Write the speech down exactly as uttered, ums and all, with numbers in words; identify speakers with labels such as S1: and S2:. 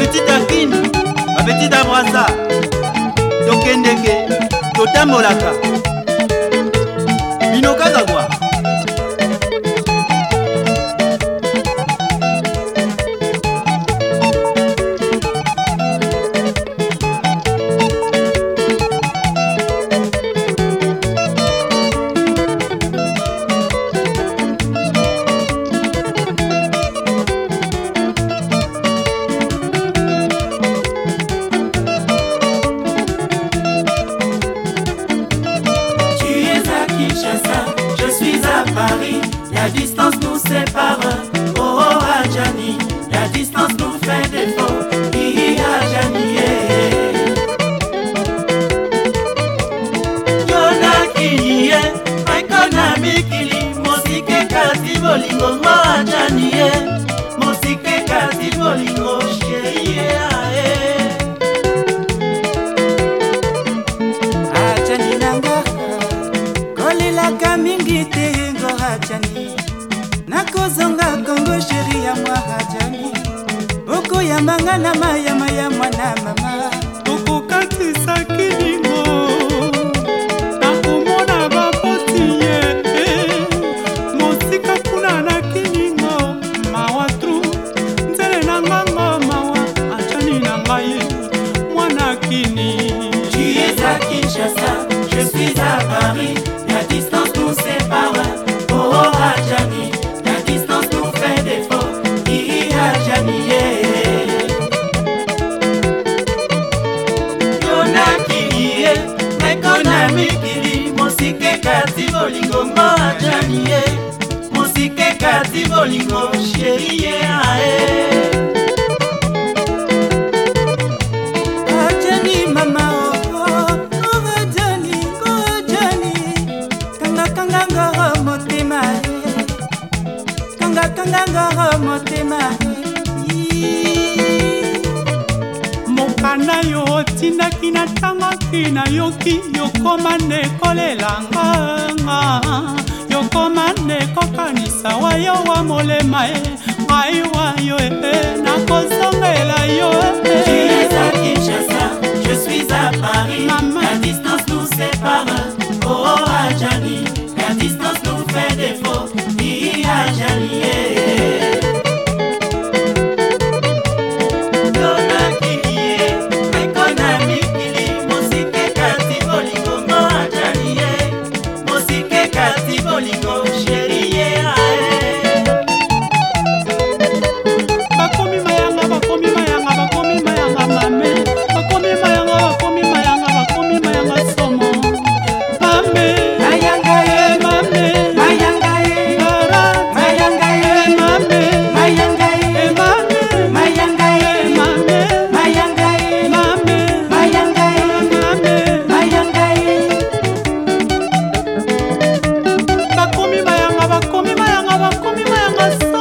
S1: Petite Akini, ma petite Abrasa, Tokendeke, Totamolaka, Binoka Gagwa.
S2: Je suis à Paris, la distance nous sépare. Oh, oh Adjani, la distance nous fait défaut. Hi Adjani, Yona Kili, Economy Kili, Mosike Kasi Bolingo, Mo Adjani, Mosike Kasi Bolingo, Chérie,
S3: Adjani Nanga. Kolelaka mingi te ngo Adjani, nakozonga Kongo sheri ya mwa Adjani, oko ya manga na maya maya mwana mama,
S4: okokatisa kilingo nakomona bapoti ye mosika kuna na kilingo mawa tru nzele na ngango mawa Adjani na ngai mwana kini.
S2: Tu es à Kinshasa, je suis à Paris. La distance nous sépare, oh oh Adjani, la distance nous fait défaut, hi Adjani, Yona Kili, Economy Kili, Mosike Kasi Bolingo, Mo Adjani, Mosike Kasi Bolingo, Chérie,
S3: Adjani mama oh oh Adjani oh Adjani, kanga kanga ngoro motema, kanga kanga ngoro motema.
S4: Mokana yo otindaki na tangaki na yoki yokoma nekolelanga, yokoma nekokanisa wa yo wa molema e, ngai wa yo e, nakozongela yo e.
S2: Tu es à Kinshasa, je suis à Paris.
S4: Maman.
S2: La distance nous sépare, oh oh Adjani, la distance nous fait défaut, hi Adjani, Yona Kili, Economy Kili, Mosike Kasi Bolingo, Mo Adjani, Mosike Kasi Bolingo, chérie,
S4: Bakomi mayanga, bakomi mayanga, bakomi mayanga mame, bakomi mayanga, bakomi mayanga, bakomi mayanga somo. Mame,
S3: Mayanga
S4: eh mame,
S3: mayanga e,
S4: Arat,
S3: mayanga
S4: eh
S3: e,
S4: mame,
S3: mayanga
S4: eh
S3: e,
S4: mame,
S3: mayanga
S4: eh
S3: e,
S4: mame,
S3: mayanga e,
S4: mame,
S3: mayanga e,
S4: mame.
S3: mayanga e.
S4: Bakomi mayanga, bakomi mayanga, bakomi mayanga somo.